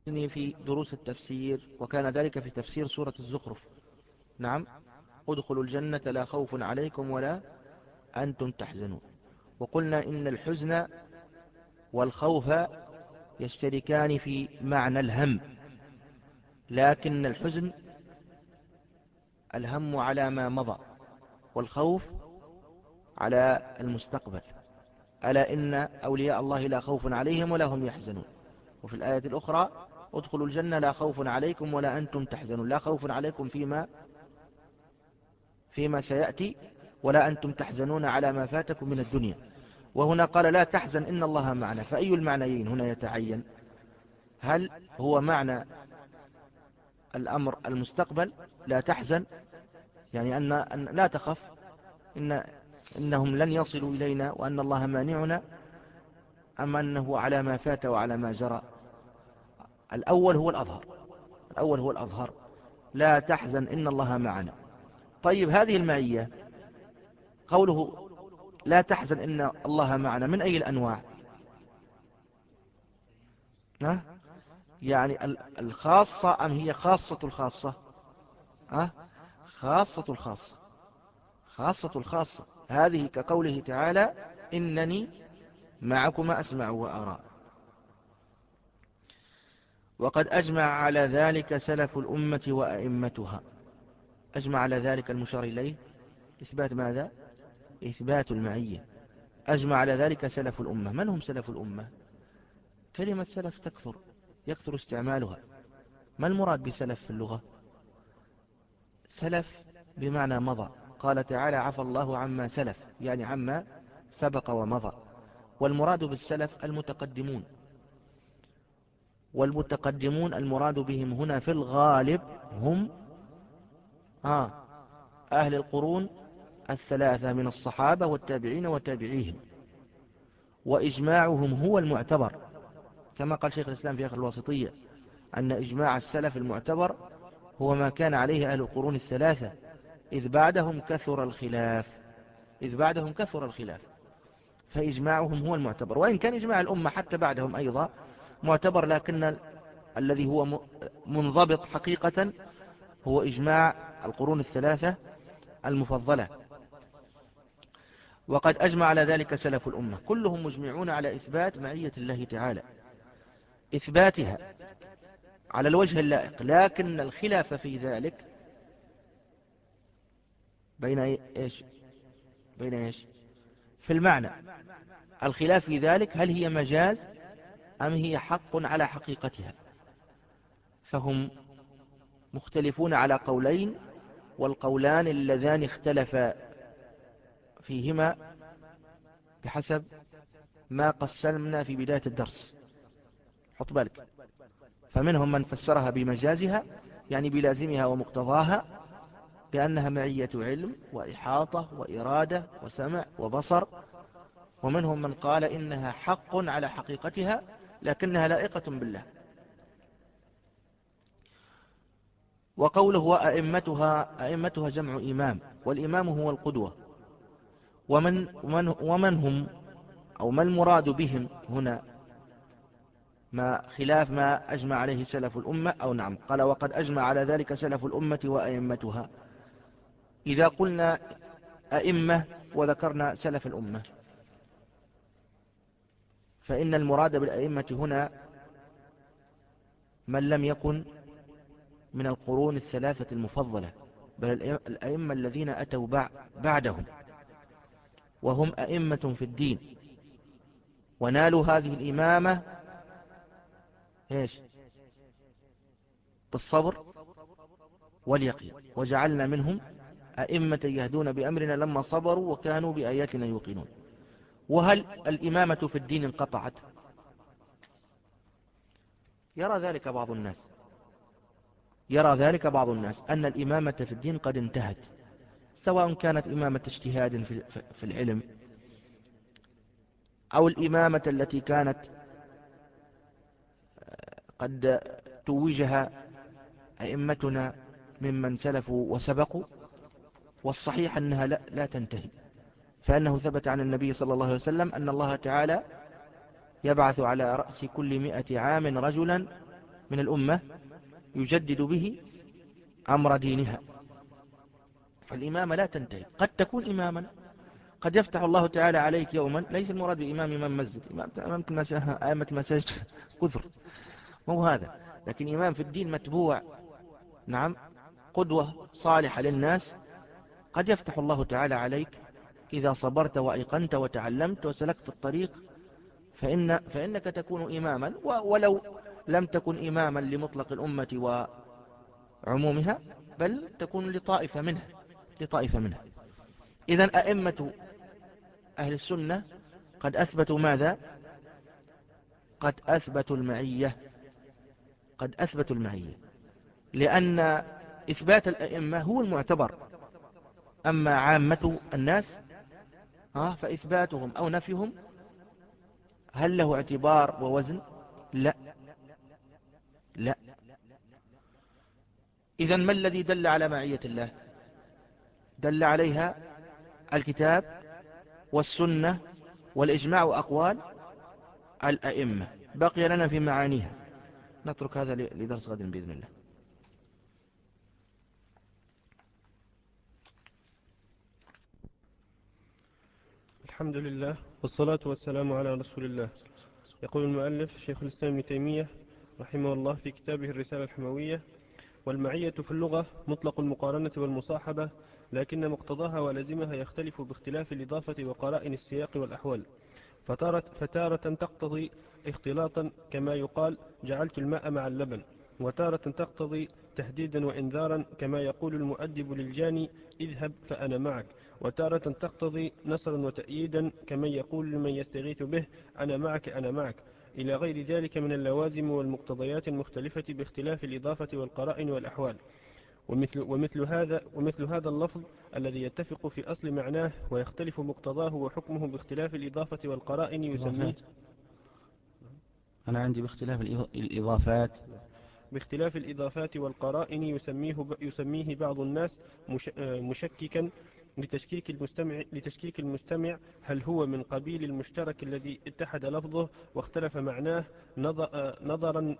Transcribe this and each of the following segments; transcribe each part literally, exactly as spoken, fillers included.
في دروس التفسير، وكان ذلك في تفسير سورة الزخرف. نعم، ادخلوا الجنة لا خوف عليكم ولا أنتم تحزنون. وقلنا إن الحزن والخوف يشتركان في معنى الهم، لكن الحزن الهم على ما مضى، والخوف على المستقبل. ألا إن أولياء الله لا خوف عليهم ولا هم يحزنون. وفي الآية الأخرى ادخلوا الجنة لا خوف عليكم ولا أنتم تحزنون، لا خوف عليكم فيما فيما سيأتي، ولا أنتم تحزنون على ما فاتكم من الدنيا. وهنا قال لا تحزن إن الله معنا، فأي المعنيين هنا يتعين؟ هل هو معنى الأمر المستقبل لا تحزن، يعني أن, أن لا تخف، إن إنهم لن يصلوا إلينا وأن الله مانعنا، أم أنه على ما فات وعلى ما جرى؟ الأول هو الأظهر، الأول هو الأظهر، لا تحزن إن الله معنا. طيب هذه المعية، قوله لا تحزن إن الله معنا، من أي الأنواع؟ ها؟ يعني الخاصة أم هي خاصة الخاصة؟ ها؟ خاصة الخاصة، خاصة الخاصة. هذه كقوله تعالى إنني معكما أسمع وأرى. وقد أجمع على ذلك سلف الأمة وأئمتها. أجمع على ذلك المشار إليه إثبات ماذا؟ إثبات المعية. أجمع على ذلك سلف الأمة. من هم سلف الأمة؟ كلمة سلف تكثر، يكثر استعمالها. ما المراد بسلف في اللغة؟ سلف بمعنى مضى. قال تعالى عفى الله عما سلف، يعني عما سبق ومضى. والمراد بالسلف المتقدمون، والمتقدمون المراد بهم هنا في الغالب هم آه أهل القرون الثلاثة من الصحابة والتابعين وتابعيهم، وإجماعهم هو المعتبر، كما قال شيخ الإسلام في آخر الواسطية أن إجماع السلف المعتبر هو ما كان عليه أهل القرون الثلاثة، إذ بعدهم كثر الخلاف، إذ بعدهم كثر الخلاف، فإجماعهم هو المعتبر. وإن كان إجماع الأمة حتى بعدهم أيضا معتبر، لكن الذي هو منضبط حقيقة هو إجماع القرون الثلاثة المفضلة. وقد أجمع على ذلك سلف الأمة، كلهم مجمعون على إثبات معية الله تعالى، إثباتها على الوجه اللائق، لكن الخلاف في ذلك بين إيش؟ بين إيش؟ في المعنى. الخلاف في ذلك هل هي مجاز أم هي حق على حقيقتها، فهم مختلفون على قولين، والقولان اللذان اختلفا فيهما بحسب ما قسمنا في بداية الدرس. حط بالك، فمنهم من فسرها بمجازها، يعني بلازمها ومقتضاها، بأنها معية علم وإحاطة وإرادة وسمع وبصر. ومنهم من قال إنها حق على حقيقتها لكنها لائقة بالله. وقوله وأئمتها، أئمتها جمع إمام، والإمام هو القدوة. ومن, ومن, ومن هم أو ما المراد بهم هنا؟ ما خلاف ما أجمع عليه سلف الأمة، أو نعم، قال وقد أجمع على ذلك سلف الأمة وأئمتها. إذا قلنا أئمة وذكرنا سلف الأمة، فإن المراد بالأئمة هنا من لم يكن من القرون الثلاثة المفضلة، بل الأئمة الذين أتوا بعدهم، وهم أئمة في الدين، ونالوا هذه الإمامة إيش؟ بالصبر واليقين، وجعلنا منهم أئمة يهدون بأمرنا لما صبروا وكانوا بآياتنا يوقنون. وهل الإمامة في الدين انقطعت؟ يرى ذلك بعض الناس، يرى ذلك بعض الناس أن الإمامة في الدين قد انتهت، سواء كانت إمامة اجتهاد في العلم، أو الإمامة التي كانت قد توجها أئمتنا ممن سلفوا وسبقوا. والصحيح أنها لا, لا تنتهي، فأنه ثبت عن النبي صلى الله عليه وسلم أن الله تعالى يبعث على رأس كل مئة عام رجلا من الأمة يجدد به أمر دينها. فالإمامة لا تنتهي، قد تكون إماما، قد يفتح الله تعالى عليك يوما، ليس المراد بإمام إمام مسجد، إمام أئمة المساجد كثر، مو هذا، لكن إمام في الدين متبوع، نعم، قدوة صالحة للناس، قد يفتح الله تعالى عليك إذا صبرت وأيقنت وتعلمت وسلكت الطريق، فإن فإنك تكون إماما، ولو لم تكن إماما لمطلق الأمة وعمومها، بل تكون لطائفة منها لطائفة منها. إذن أئمة أهل السنة قد أثبتوا ماذا؟ قد أثبتوا المعية، قد أثبتوا المعية، لأن إثبات الأئمة هو المعتبر. أما عامة الناس فإثباتهم أو نفيهم هل له اعتبار ووزن؟ لا لا. إذن ما الذي دل على معية الله؟ دل عليها الكتاب والسنة والإجماع وأقوال الأئمة. بقي لنا في معانيها، نترك هذا لدرس غد بإذن الله. الحمد لله والصلاة والسلام على رسول الله. يقول المؤلف شيخ الإسلام ابن تيمية رحمه الله في كتابه الرسالة الحموية: والمعية في اللغة مطلق المقارنة والمصاحبة، لكن مقتضاها ولازمها يختلف باختلاف الإضافة وقرائن السياق والأحوال. فتارة, فتارة تقتضي اختلاطا كما يقال جعلت الماء مع اللبن، وتارة تقتضي تهديدا وإنذارا كما يقول المؤدب للجاني اذهب فأنا معك، وتارة تقتضي نصرا وتأييدا كما يقول لمن يستغيث به أنا معك أنا معك، إلى غير ذلك من اللوازم والمقتضيات المختلفة باختلاف الإضافة والقرائن والأحوال. ومثل, ومثل, هذا ومثل هذا اللفظ الذي يتفق في أصل معناه ويختلف مقتضاه وحكمه باختلاف الإضافة والقرائن يسميه إضافات. أنا عندي باختلاف الإضافات باختلاف الإضافات والقرائن يسميه, يسميه بعض الناس مش مشككا لتشكيك المستمع, لتشكيك المستمع هل هو من قبيل المشترك الذي اتحد لفظه واختلف معناه نظرا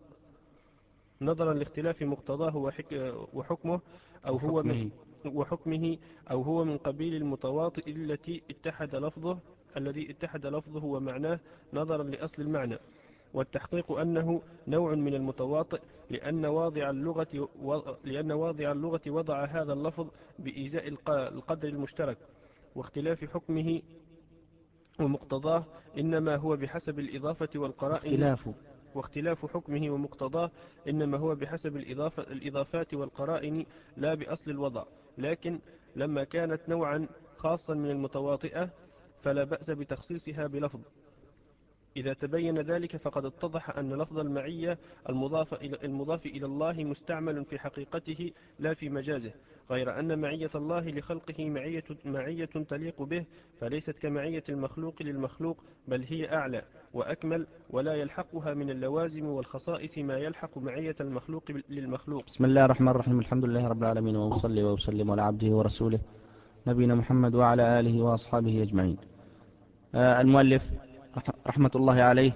نظرا لاختلاف مقتضاه وحكمه، أو هو من وحكمه وحكمه أو هو من قبيل المتواطئ التي اتحد لفظه الذي اتحد لفظه ومعناه نظرا لأصل المعنى. والتحقيق أنه نوع من المتواطئ، لأن واضع اللغة لأن واضع اللغة وضع هذا اللفظ بإيزاء القدر المشترك، واختلاف حكمه ومقتضاه إنما هو بحسب الإضافة والقرائن واختلاف واختلاف حكمه ومقتضاه إنما هو بحسب الإضافة الإضافات والقرائن لا بأصل الوضع. لكن لما كانت نوعا خاصا من المتواطئة فلا بأس بتخصيصها بلفظ. إذا تبين ذلك فقد اتضح أن لفظ المعية المضاف إلى, المضاف إلى الله مستعمل في حقيقته لا في مجازه، غير أن معية الله لخلقه معية, معية تليق به، فليست كمعية المخلوق للمخلوق، بل هي أعلى وأكمل، ولا يلحقها من اللوازم والخصائص ما يلحق معية المخلوق للمخلوق. بسم الله الرحمن الرحيم. الحمد لله رب العالمين، وأصلي وأسلم على عبده ورسوله نبينا محمد وعلى آله وأصحابه أجمعين. آه المؤلف رحمة الله عليه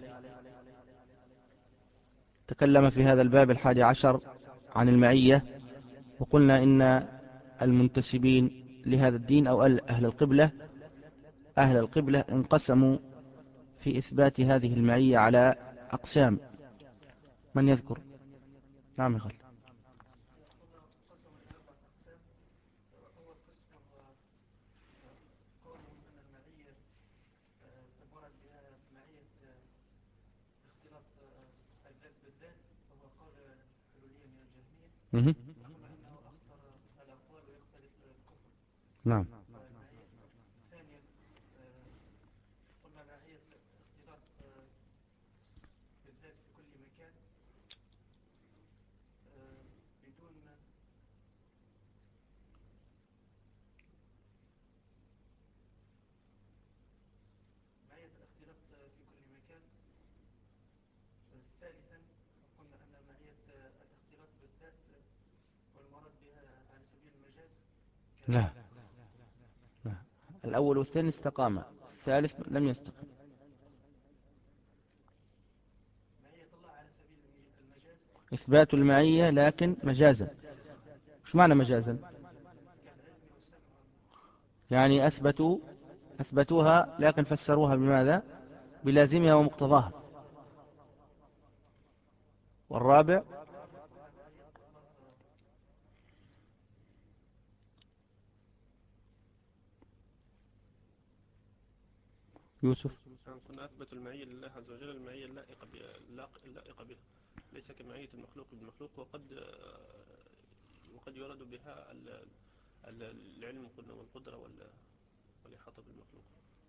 تكلم في هذا الباب الحادي عشر عن المعية، وقلنا إن المنتسبين لهذا الدين أو أهل القبلة أهل القبلة انقسموا في إثبات هذه المعية على أقسام. من يذكر؟ نعم يخل. نعم. لا لا، الأول والثاني استقام، الثالث لم يستقم. إثبات المعية لكن مجازا. مش معنى مجازا؟ يعني أثبتوا أثبتوها لكن فسروها بماذا؟ بلازمها ومقتضاها. والرابع يوسف. كنا أثبت المعية لله عز وجل، المعية اللائقة اللائقة به، ليس كمعية المخلوق بالمخلوق. وقد وقد يرد بها العلم والقدرة والإحاطة بالمخلوق،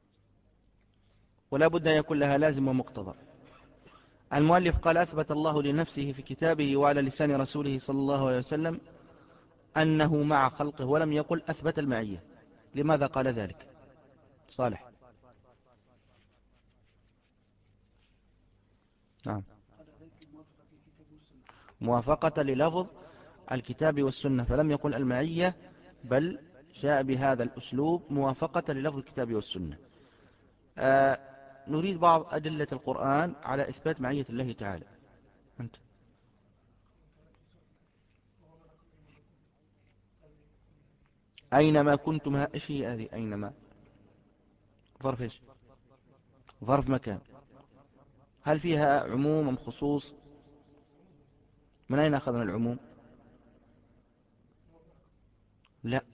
ولا بد أن يكون لها لازم ومقتضى. المؤلف قال أثبت الله لنفسه في كتابه وعلى لسان رسوله صلى الله عليه وسلم أنه مع خلقه، ولم يقل أثبت المعية. لماذا قال ذلك؟ صالح. نعم، موافقة للفظ الكتاب والسنة، فلم يقل المعية، بل جاء بهذا الأسلوب موافقة للفظ الكتاب والسنة. آه نريد بعض أدلة القرآن على إثبات معية الله تعالى. أنت أينما كنتم، إيش هي هذه أينما؟ ظرف إيش؟ ظرف مكان. هل فيها عموم أم خصوص؟ من أين أخذنا العموم؟ لا.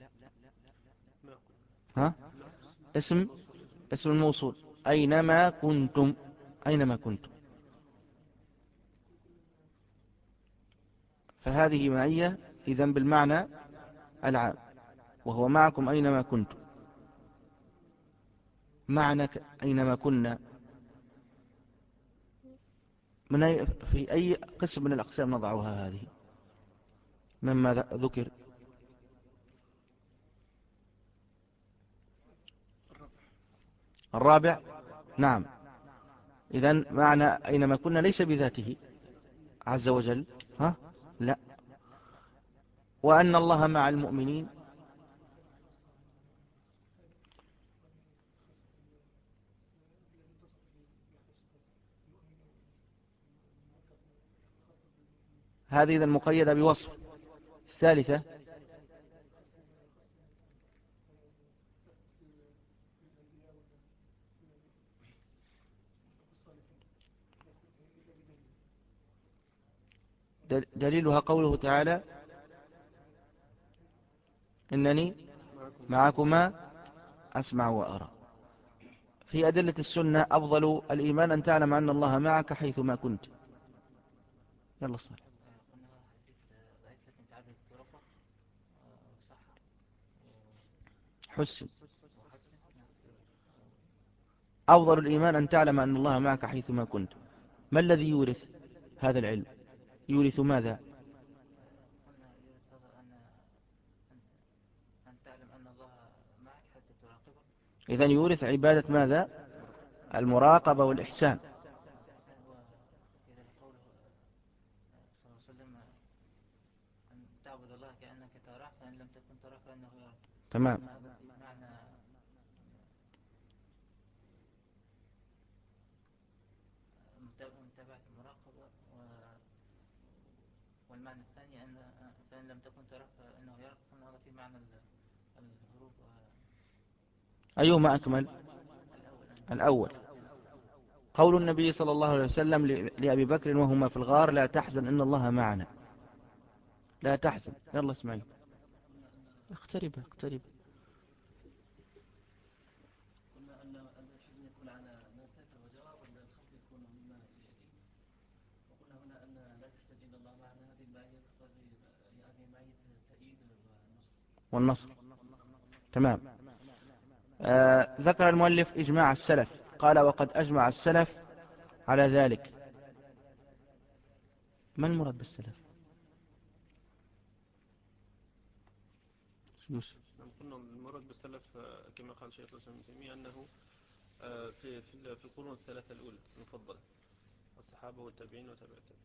ها؟ اسم اسم الموصول. أينما كنتم، أينما كنتم، فهذه معية إذن بالمعنى العام، وهو معكم أينما كنتم. معنى أينما كنا من أي في أي قسم من الأقسام نضعها هذه مما ذكر؟ الرابع. نعم. إذن معنى أينما كنا ليس بذاته عز وجل. ها؟ لا. وأن الله مع المؤمنين، هذه إذن مقيدة بوصف. الثالثة دليلها قوله تعالى إنني معكما أسمع وأرى. في أدلة السنة أفضل الإيمان أن تعلم أن الله معك حيثما كنت. يلا صار. حسن. أفضل الإيمان أن تعلم أن الله معك حيثما كنت. ما الذي يورث هذا العلم؟ يورث ماذا؟ إذن يورث عبادة ماذا؟ المراقبة والإحسان. تمام. والمعنى الثاني أن فإن لم تكن تراه فإنه يراك، هذا في معنى الهروب. أيهما أكمل؟ الأول. قول النبي صلى الله عليه وسلم لأبي بكر وهما في الغار: لا تحزن إن الله معنا. لا تحزن. يلا اسمعي. اقترب اقترب. قلنا أن الحزن يكون على ما فات وجرى، ولا الخوف يكون مما سيأتي. وقلنا هنا أن لا تحزن إن الله معنا، هذه المعية هذه معية التأييد والنصر. تمام. آه ذكر المؤلف إجماع السلف، قال: وقد أجمع السلف على ذلك. ما المراد بالسلف؟ يوسف. قلنا المراد بالسلف كما قال شيخ الإسلام ابن تيمية أنه في في القرون الثلاثة الأولى المفضلة، الصحابة والتابعين وتابع التابعين.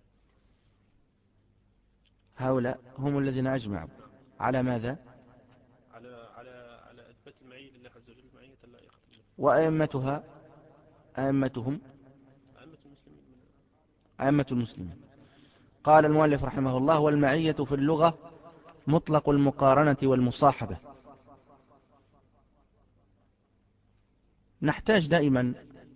هؤلاء هم الذين أجمعوا على ماذا؟ على على على إثبات المعية لله عز وجل، معية اللائقة به. وأئمتها أئمتهم أئمة المسلمين من أئمة المسلمين. قال المؤلف رحمه الله: والمعية في اللغة مطلق المقارنة والمصاحبة. نحتاج دائما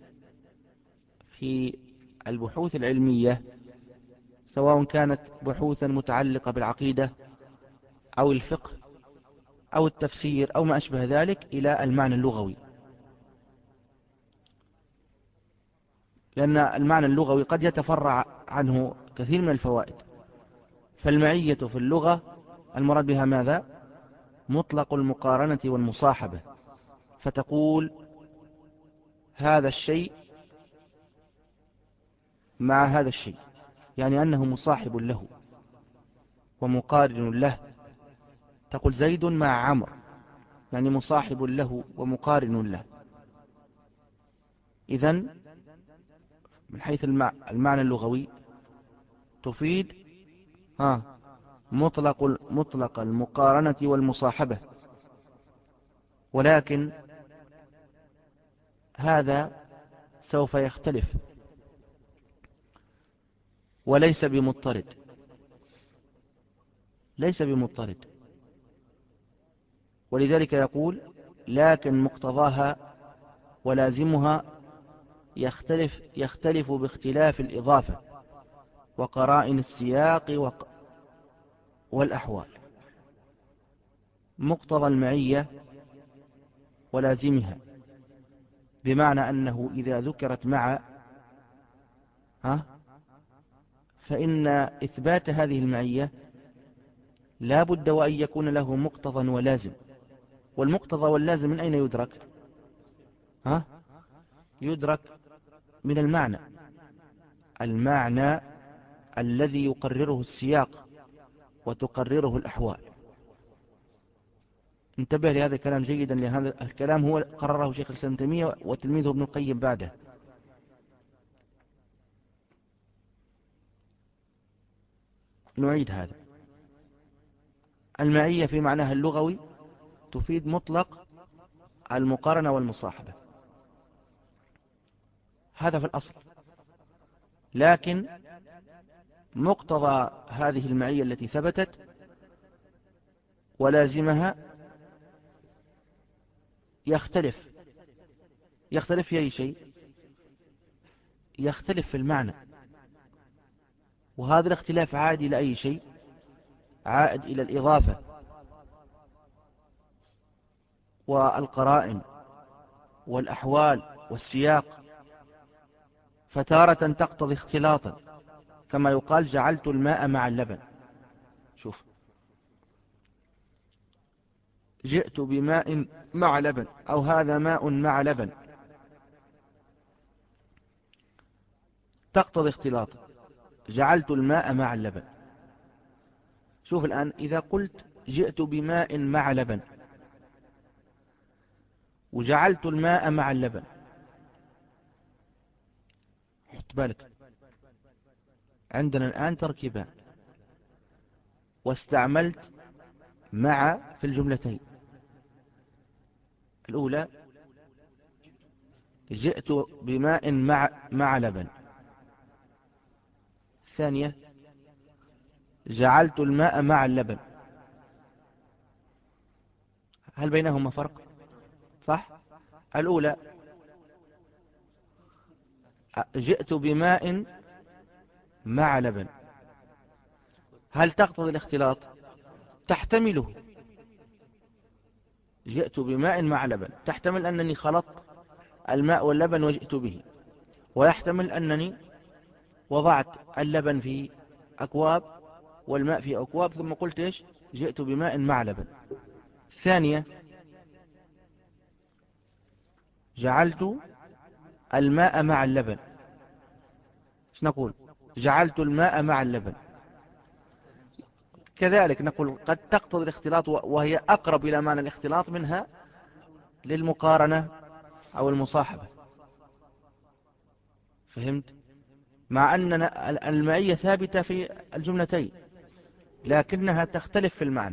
في البحوث العلمية، سواء كانت بحوثا متعلقة بالعقيدة أو الفقه أو التفسير أو ما أشبه ذلك، إلى المعنى اللغوي، لأن المعنى اللغوي قد يتفرع عنه كثير من الفوائد. فالمعية في اللغة المراد بها ماذا؟ مطلق المقارنة والمصاحبة، فتقول هذا الشيء مع هذا الشيء، يعني أنه مصاحب له ومقارن له. تقول زيد مع عمرو، يعني مصاحب له ومقارن له. إذن من حيث المعنى اللغوي تفيد ها مطلق مطلق المقارنة والمصاحبة، ولكن هذا سوف يختلف وليس بمضطرد، ليس بمضطرد. ولذلك يقول: لكن مقتضاها ولازمها يختلف يختلف باختلاف الإضافة وقرائن السياق والأحوال. مقتضى المعية ولازمها، بمعنى أنه إذا ذكرت مع ها فإن إثبات هذه المعية لا بد وأن يكون له مقتضى ولازم. والمقتضى واللازم من أين يدرك؟ ها يدرك من المعنى، المعنى الذي يقرره السياق وتقرره الأحوال. انتبه لهذا الكلام جيدا، لهذا الكلام هو قرره شيخ الإسلام ابن تيمية وتلميذه ابن القيم بعده. نعيد هذا: المعية في معناها اللغوي تفيد مطلق المقارنة والمصاحبة، هذا في الأصل. لكن مقتضى هذه المعية التي ثبتت ولازمها يختلف. يختلف في أي شيء؟ يختلف في المعنى. وهذا الاختلاف عائد إلى أي شيء؟ عائد إلى الإضافة والقرائن والأحوال والسياق. فتارة تقتضي اختلاطا، كما يقال جعلت الماء مع اللبن. شوف، جئت بماء مع لبن، أو هذا ماء مع لبن، تقتضي اختلاطا. جعلت الماء مع اللبن. شوف الآن، إذا قلت جئت بماء مع لبن وجعلت الماء مع اللبن، حط بالك، عندنا الآن تركيبان، واستعملت مع في الجملتين. الأولى جئت بماء مع مع لبن. الثانية جعلت الماء مع اللبن. هل بينهما فرق؟ صح؟ الأولى جئت بماء مع لبن، هل تقتضي الاختلاط؟ تحتمله. جئت بماء مع لبن تحتمل أنني خلطت الماء واللبن وجئت به، ويحتمل أنني وضعت اللبن في أكواب والماء في أكواب ثم قلت إيش؟ جئت بماء مع لبن. الثانية جعلت الماء مع اللبن. ايش نقول؟ جعلت الماء مع اللبن. كذلك نقول قد تقتضي الاختلاط، وهي أقرب إلى معنى الاختلاط منها للمقارنة أو المصاحبة. فهمت؟ مع أن المعية ثابتة في الجملتين، لكنها تختلف في المعنى.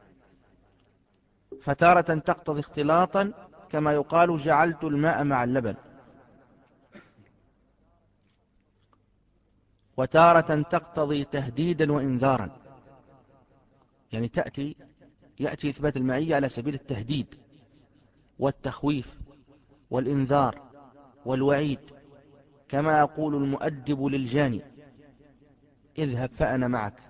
فتارة تقتضي اختلاطا، كما يقال جعلت الماء مع اللبن. وتارة تقتضي تهديدا وإنذارا، يعني تأتي يأتي إثبات المعية على سبيل التهديد والتخويف والإنذار والوعيد، كما يقول المؤدب للجاني اذهب فأنا معك.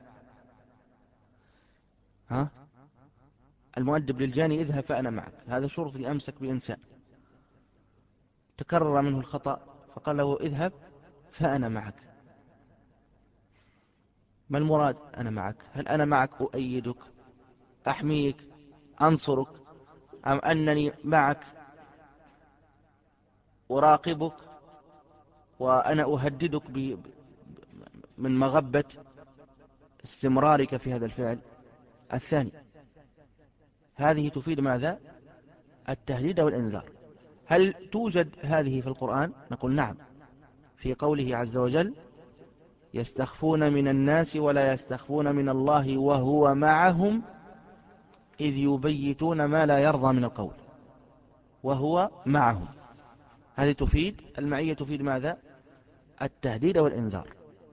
ها؟ المؤدب للجاني اذهب فأنا معك، هذا شرطي أمسك بإنسان تكرر منه الخطأ فقال له اذهب فأنا معك. ما المراد أنا معك؟ هل أنا معك أؤيدك أحميك أنصرك، أم أنني معك أراقبك وأنا أهددك من مغبة استمرارك في هذا الفعل الثاني؟ هذه تفيد ماذا؟ التهديد والإنذار. هل توجد هذه في القرآن؟ نقول نعم، في قوله عز وجل يستخفون من الناس ولا يستخفون من الله وهو معهم إذ يبيتون ما لا يرضى من القول، وهو معهم. هذه تفيد المعية، تفيد ماذا؟ التهديد والإنذار.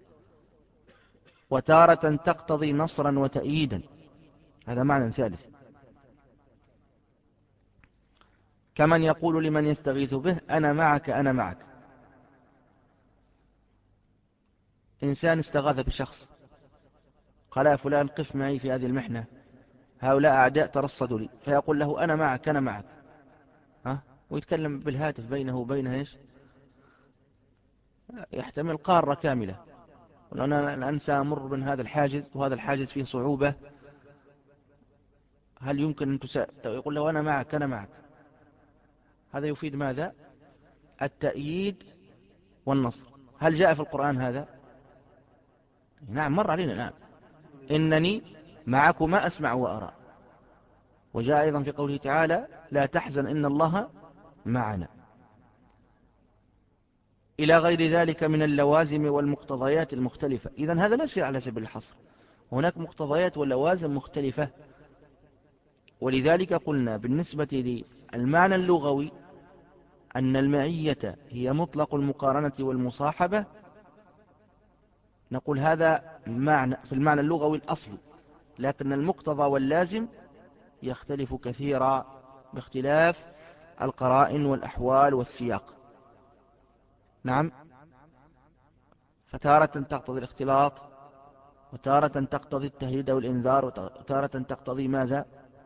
وتارة تقتضي نصرا وتأييدا، هذا معنى ثالث، كمن يقول لمن يستغيث به أنا معك أنا معك. إنسان استغاث بشخص قال يا فلان قف معي في هذه المحنة، هؤلاء أعداء ترصدوا لي، فيقول له أنا معك أنا معك، ها؟ ويتكلم بالهاتف بينه وبينه إيش؟ يحتمل قارة كاملة، أنا الآن سأمر من هذا الحاجز وهذا الحاجز فيه صعوبة، هل يمكن أن تسا... يقول له أنا معك أنا معك. هذا يفيد ماذا؟ التأييد والنصر. هل جاء في القرآن هذا؟ نعم مر علينا. نعم إنني معكما أسمع وأرى. وجاء أيضا في قوله تعالى لا تحزن إن الله معنا، إلى غير ذلك من اللوازم والمقتضيات المختلفة. إذن هذا ليس على سبيل الحصر، هناك مقتضيات واللوازم مختلفة. ولذلك قلنا بالنسبة للمعنى اللغوي أن المعية هي مطلق المقارنة والمصاحبة، نقول هذا معنى في المعنى اللغوي الأصلي، لكن المقتضى واللازم يختلف كثيرا باختلاف القرائن والأحوال والسياق. نعم، فتارة تقتضي الاختلاط، وتارة تقتضي التهديد والإنذار، وتارة تقتضي ماذا؟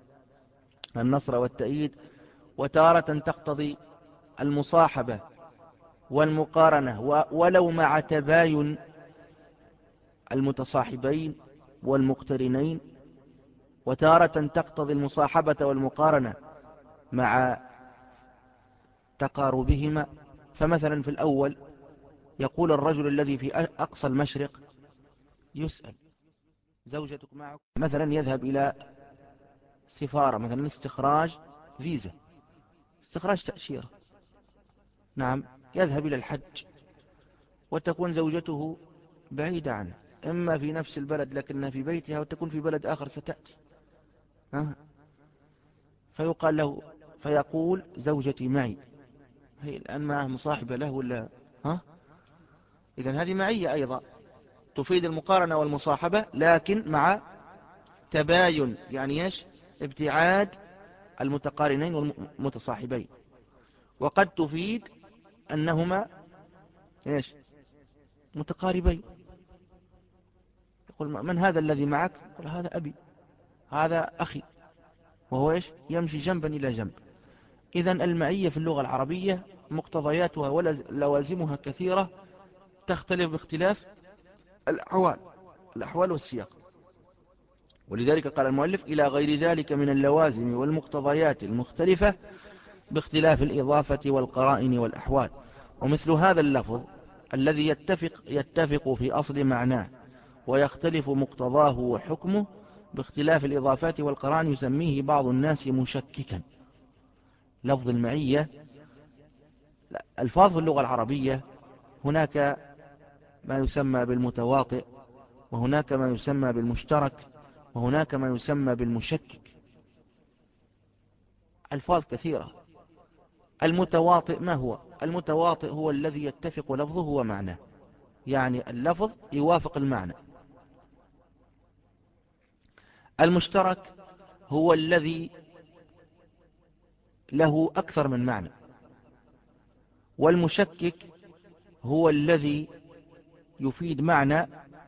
النصر والتأييد، وتارة تقتضي المصاحبة والمقارنة ولو مع تباين المتصاحبين والمقترنين، وتارة تقتضي المصاحبة والمقارنة مع تقاربهما. فمثلا في الأول يقول الرجل الذي في أقصى المشرق يسأل زوجتك معك، مثلا يذهب إلى سفارة مثلا استخراج فيزا، استخراج تأشيرة، نعم يذهب إلى الحج، وتكون زوجته بعيدة عنه، إما في نفس البلد لكنها في بيتها، وتكون في بلد آخر ستأتي، ها؟ فيقال له، فيقول زوجتي معي، هي الآن معه مصاحبة له ولا ها؟ إذن هذه معية أيضا تفيد المقارنة والمصاحبة، لكن مع تباين، يعني إيش؟ ابتعاد المتقارنين والمتصاحبين. وقد تفيد أنهما إيش؟ متقاربين. يقول من هذا الذي معك؟ يقول هذا أبي، هذا أخي، وهو إيش؟ يمشي جنبا إلى جنب. إذن المعية في اللغة العربية مقتضياتها ولوازمها كثيرة، تختلف باختلاف الأحوال الأحوال والسياق. ولذلك قال المؤلف إلى غير ذلك من اللوازم والمقتضيات المختلفة باختلاف الإضافة والقرائن والأحوال. ومثل هذا اللفظ الذي يتفق, يتفق في أصل معناه ويختلف مقتضاه وحكمه باختلاف الإضافات والقرائن يسميه بعض الناس مشككا. لفظ المعية الفاظ في اللغة العربية هناك ما يسمى بالمتواطئ، وهناك ما يسمى بالمشترك، وهناك ما يسمى بالمشكك. ألفاظ كثيرة. المتواطئ ما هو؟ المتواطئ هو الذي يتفق لفظه ومعناه، يعني اللفظ يوافق المعنى. المشترك هو الذي له أكثر من معنى، والمشكك هو الذي يفيد معنى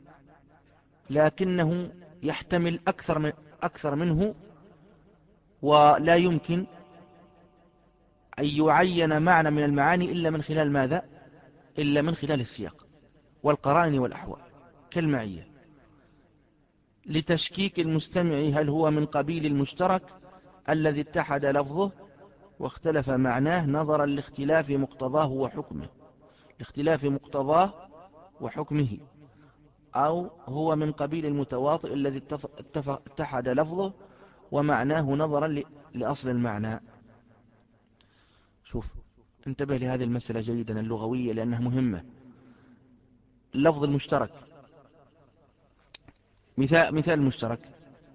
لكنه يحتمل أكثر من أكثر منه، ولا يمكن أن يعين معنى من المعاني إلا من خلال ماذا؟ إلا من خلال السياق والقرائن والأحوال، كالمعية. لتشكيك المستمع هل هو من قبيل المشترك الذي اتحد لفظه واختلف معناه نظرا لاختلاف مقتضاه وحكمه، لاختلاف مقتضاه وحكمه، أو هو من قبيل المتواطئ الذي اتحد لفظه ومعناه نظرا لأصل المعنى. شوف، انتبه لهذه المسألة جيدا اللغوية لأنها مهمة. اللفظ المشترك، مثال مثال المشترك،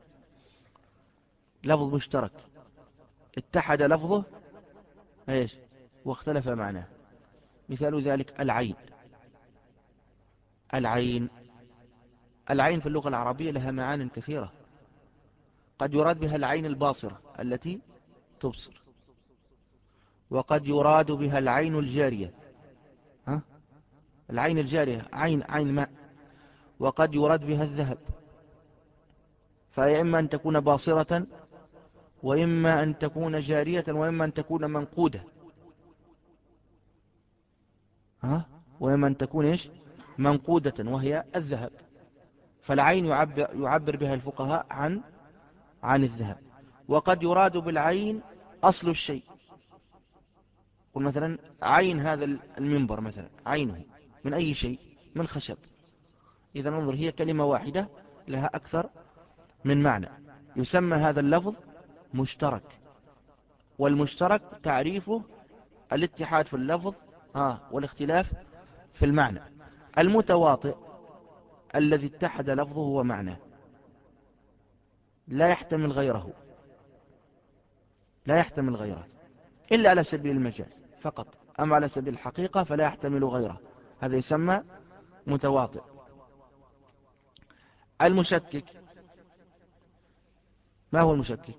لفظ مشترك اتحد لفظه ايش واختلف معناه. مثال ذلك العين. العين العين في اللغة العربية لها معان كثيرة. قد يراد بها العين الباصرة التي تبصر، وقد يراد بها العين الجارية، ها؟ العين الجارية عين عين ماء. وقد يراد بها الذهب، فإما أن تكون باصرة وإما أن تكون جارية وإما أن تكون منقودة، ها؟ وإما أن تكون إيش؟ منقودة وهي الذهب. فالعين يعبر, يعبر بها الفقهاء عن عن الذهب. وقد يراد بالعين أصل الشيء. قل مثلا عين هذا المنبر مثلا، عينه من أي شيء؟ من خشب. إذا انظر، هي كلمة واحدة لها أكثر من معنى. يسمى هذا اللفظ مشترك. والمشترك تعريفه الاتحاد في اللفظ آه والاختلاف في المعنى. المتواطئ الذي اتحد لفظه ومعناه، لا يحتمل غيره، لا يحتمل غيره إلا على سبيل المجاز فقط، أما على سبيل الحقيقة فلا يحتمل غيره. هذا يسمى متواطئ. المشكك، ما هو المشكك؟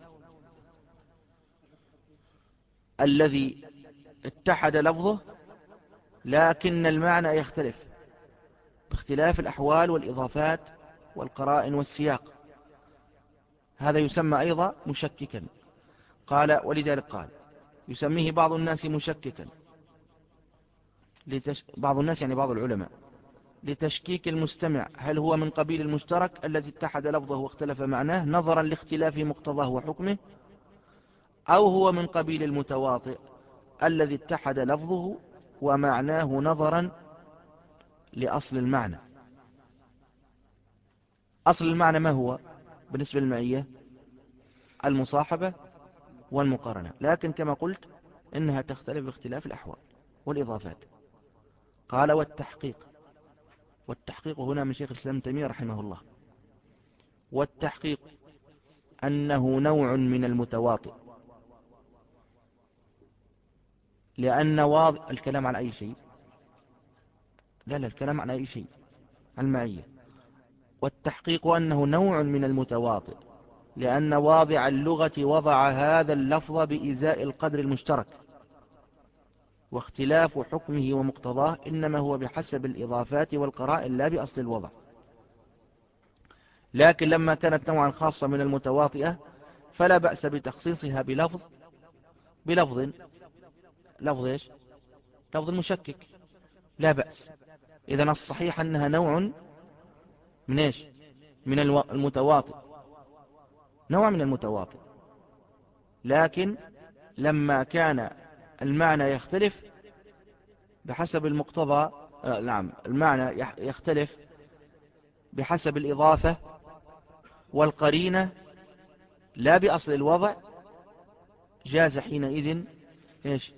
الذي اتحد لفظه لكن المعنى يختلف باختلاف الأحوال والإضافات والقرائن والسياق. هذا يسمى أيضا مشككا. قال ولذلك قال يسميه بعض الناس مشككا، لتش... بعض الناس يعني بعض العلماء، لتشكيك المستمع هل هو من قبيل المشترك الذي اتحد لفظه واختلف معناه نظرا لاختلاف مقتضاه وحكمه، أو هو من قبيل المتواطئ الذي اتحد لفظه ومعناه نظرا لأصل المعنى. أصل المعنى ما هو بالنسبة للمعية؟ المصاحبة والمقارنة، لكن كما قلت إنها تختلف باختلاف الأحوال والإضافات. قال والتحقيق. والتحقيق هنا من شيخ الإسلام ابن تيمية رحمه الله. والتحقيق أنه نوع من المتواطئ، لأن واضح الكلام عن أي شيء، لا لا الكلام عن أي شيء، المعية. والتحقيق أنه نوع من المتواطئ لأن واضع اللغة وضع هذا اللفظ بإزاء القدر المشترك، واختلاف حكمه ومقتضاه إنما هو بحسب الإضافات والقرائن لا بأصل الوضع. لكن لما كانت نوعا خاصة من المتواطئة فلا بأس بتخصيصها بلفظ بلفظ لفظ إيش؟ لفظ مشكك، لا بأس. إذن الصحيح أنها نوع من إيش؟ من المتواطئ، نوع من المتواطئ. لكن لما كان المعنى يختلف بحسب المقتضى، آه نعم المعنى يختلف بحسب الإضافة والقرينة لا بأصل الوضع، جاز حينئذ إيش؟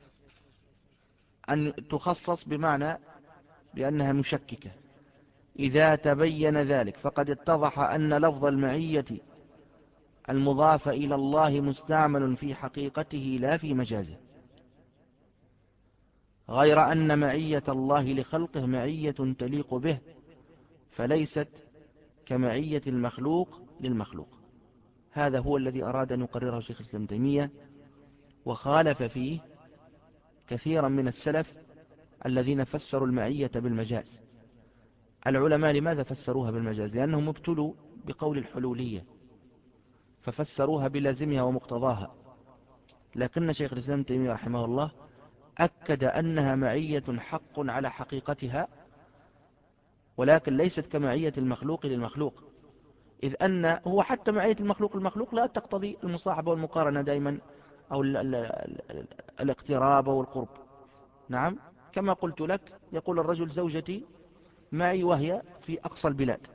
أن تخصص بمعنى بأنها مشككة. إذا تبين ذلك فقد اتضح أن لفظ المعية المضاف إلى الله مستعمل في حقيقته لا في مجازه. غير أن معية الله لخلقه معية تليق به، فليست كمعية المخلوق للمخلوق. هذا هو الذي أراد أن يقرره شيخ الإسلام ابن تيمية، وخالف فيه كثيرا من السلف الذين فسروا المعية بالمجاز. العلماء لماذا فسروها بالمجاز؟ لأنهم ابتلوا بقول الحلولية ففسروها بلازمها ومقتضاها، لكن شيخ الإسلام ابن تيمية رحمه الله أكد أنها معية حق على حقيقتها، ولكن ليست كمعية المخلوق للمخلوق، إذ أن هو حتى معية المخلوق للمخلوق لا تقتضي المصاحبة والمقارنة دائما، أو ال ال ال الاقتراب والقرب. نعم، كما قلت لك، يقول الرجل زوجتي معي وهي في أقصى البلاد،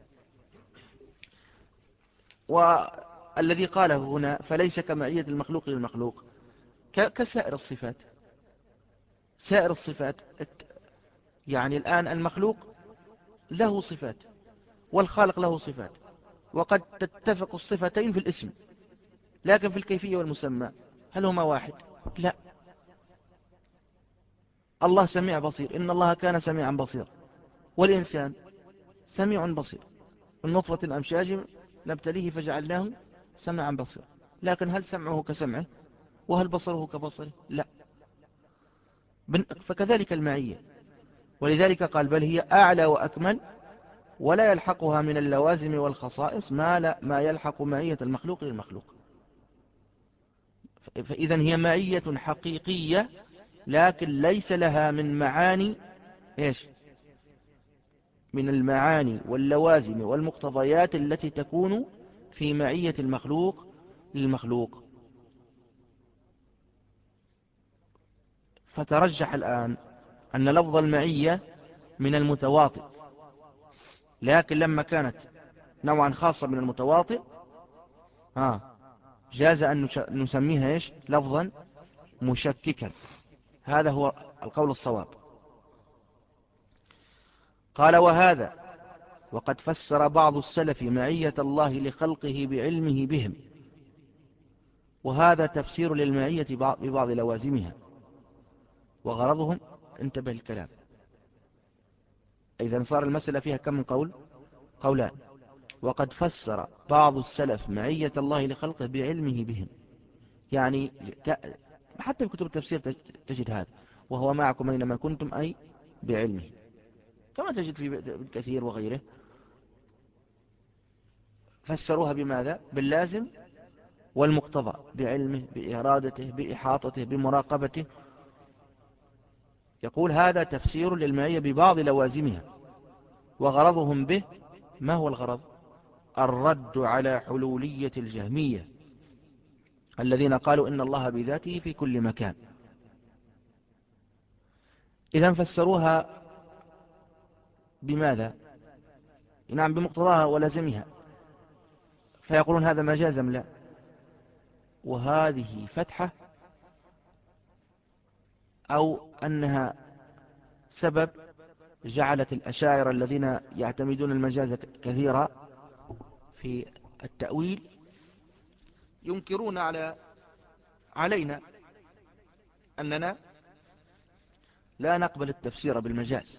والذي قاله هنا فليس كمعية المخلوق للمخلوق كسائر الصفات. سائر الصفات يعني الآن المخلوق له صفات والخالق له صفات، وقد تتفق الصفتين في الاسم، لكن في الكيفية والمسمى هل هما واحد؟ لا. الله سميع بصير، إن الله كان سميعا بصير، والإنسان سميع بصير، من نطفة أمشاج نبتليه فجعلناه سميعا بصير، لكن هل سمعه كسمعه وهل بصره كبصره؟ لا. فكذلك المعية، ولذلك قال بل هي أعلى وأكمل، ولا يلحقها من اللوازم والخصائص ما, لا ما يلحق معية المخلوق للمخلوق. فإذا هي معية حقيقية، لكن ليس لها من معاني إيش؟ من المعاني واللوازم والمقتضيات التي تكون في معية المخلوق للمخلوق. فترجح الآن أن لفظ المعية من المتواطئ، لكن لما كانت نوعا خاصا من المتواطئ ها جاز أن نسميها إيش؟ لفظا مشككا. هذا هو القول الصواب. قال وهذا وقد فسر بعض السلف معية الله لخلقه بعلمه بهم، وهذا تفسير للمعية ببعض لوازمها وغرضهم. انتبه الكلام، إذن صار المسألة فيها كم من قول؟ قولان. وقد فسر بعض السلف معية الله لخلقه بعلمه بهم، يعني حتى في كتب التفسير تجد هذا، وهو معكم أينما كنتم، أي بعلمه، كما تجد في الكثير وغيره. فسروها بماذا؟ باللازم والمقتضى، بعلمه، بإرادته، بإحاطته، بمراقبته. يقول هذا تفسير للمعية ببعض لوازمها، وغرضهم به، ما هو الغرض؟ الرد على حلولية الجهمية الذين قالوا إن الله بذاته في كل مكان. إذن فسروها بماذا؟ نعم، بمقتضاها ولازمها، فيقولون هذا مجاز أم لا؟ وهذه فتحة، أو أنها سبب جعلت الأشاعرة الذين يعتمدون المجاز كثيرا في التأويل ينكرون على علينا أننا لا نقبل التفسير بالمجاز.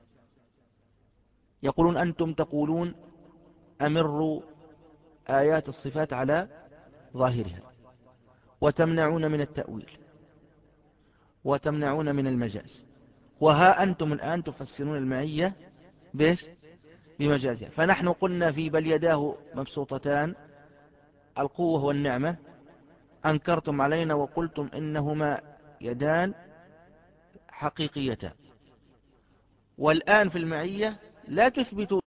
يقولون أنتم تقولون أمروا آيات الصفات على ظاهرها، وتمنعون من التأويل، وتمنعون من المجاز، وها أنتم الآن تفسرون المعية بيش؟ بمجازها. فنحن قلنا في بل يداه مبسوطتان، القوة والنعمة، أنكرتم علينا وقلتم إنهما يدان حقيقيتان، والآن في المعية لا تثبتوا